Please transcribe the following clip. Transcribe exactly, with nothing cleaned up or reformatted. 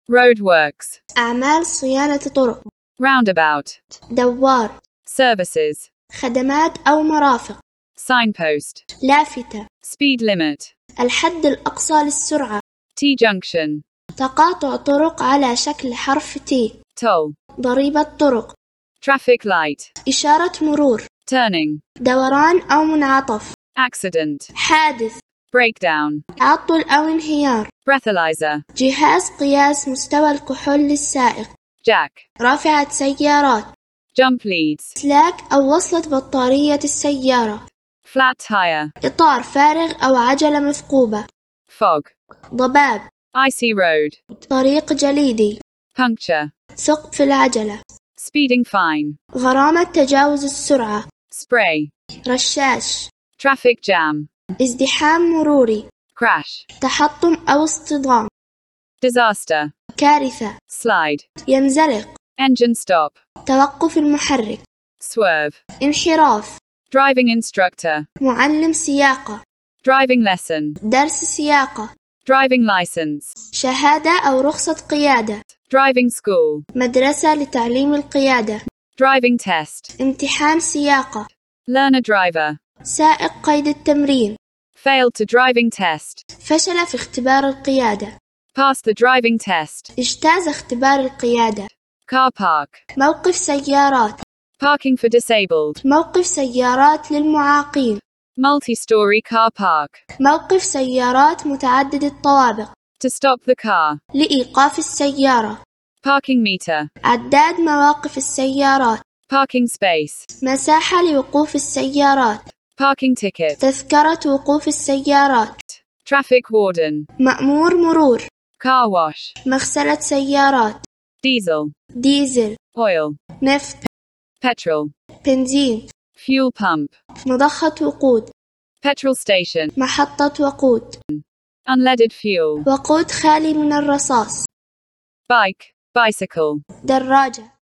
roadworks, أعمال صيانة طرق. roundabout, دوار. services, خدمات أو مرافق. signpost, لافتة. speed limit, الحد الأقصى للسرعة. T-junction, تقاطع طرق على شكل حرف T. toll, ضريبة طرق. traffic light, إشارة مرور. turning, دوران أو منعطف. accident, حادث. breakdown, تعطل أو انهيار. breathalyzer, جهاز قياس مستوى الكحول للسائق. jack, رافعة سيارات. jump leads, إسلاك أو وصلة بطارية السيارة. flat tire, إطار فارغ أو عجلة مثقوبة. fog, ضباب. icy road, طريق جليدي. puncture, ثقب في العجلة. speeding fine, غرامة تجاوز السرعة. spray, رشاش. traffic jam, ازدحام مروري. crash, تحطم أو اصطدام. disaster, كارثة. slide, ينزلق. engine stop, توقف المحرك. swerve, انحراف. driving instructor, معلم سياقة. driving lesson, درس سياقة. driving license, شهادة أو رخصة قيادة. driving school, مدرسة لتعليم القيادة. driving test, امتحان سياقة. learner driver, سائق قيد التمرين. failed to driving test, فشل في اختبار القيادة. passed the driving test, اجتاز اختبار القيادة. car park, موقف سيارات. parking for disabled, موقف سيارات للمعاقين. multi-story car park, موقف سيارات متعدد الطوابق. to stop the car, لإيقاف السيارة. parking meter, عداد مواقف السيارات. parking space, مساحة لوقوف السيارات. parking ticket, تذكرة وقوف السيارات. traffic warden, مأمور مرور. car wash, مغسلة سيارات. diesel, ديزل. oil, نفط. petrol, بنزين. fuel pump, مضخة وقود. petrol station, محطة وقود. unleaded fuel, وقود خالي من الرصاص. bike, bicycle, دراجة.